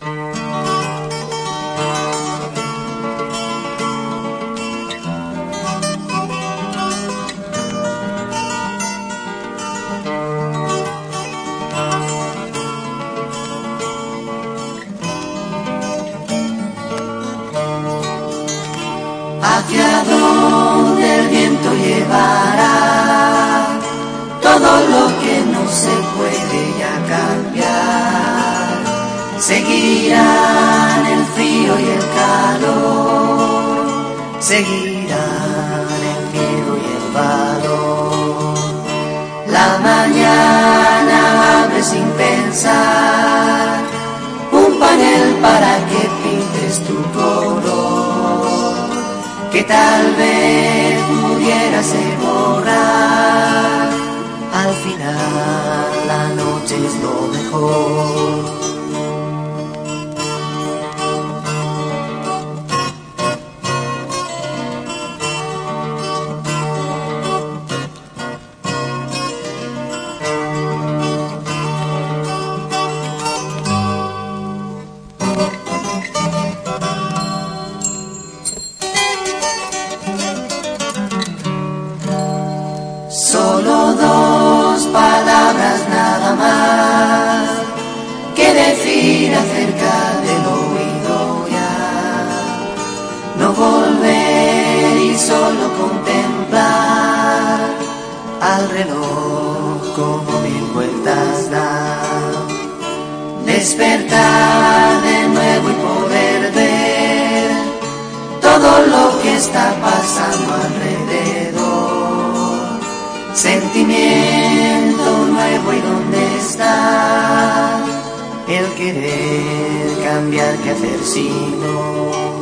Hacia donde el viento llevará todo lo que no se puede ya cambiar. Seguirán el frío y el calor, seguirán el miedo y el valor. La mañana abre sin pensar un panel para que pintes tu color, que tal vez pudiera ser borrar. Al final la noche es lo mejor. Solo dos palabras nada más que decir acerca del oído ya. No volver y solo contemplar al reloj como 1000 vueltas da. Despertar de nuevo y poder ver todo lo que está pasando alrededor. Sentimiento nuevo, ¿y dónde está el querer cambiar? ¿Qué hacer si no?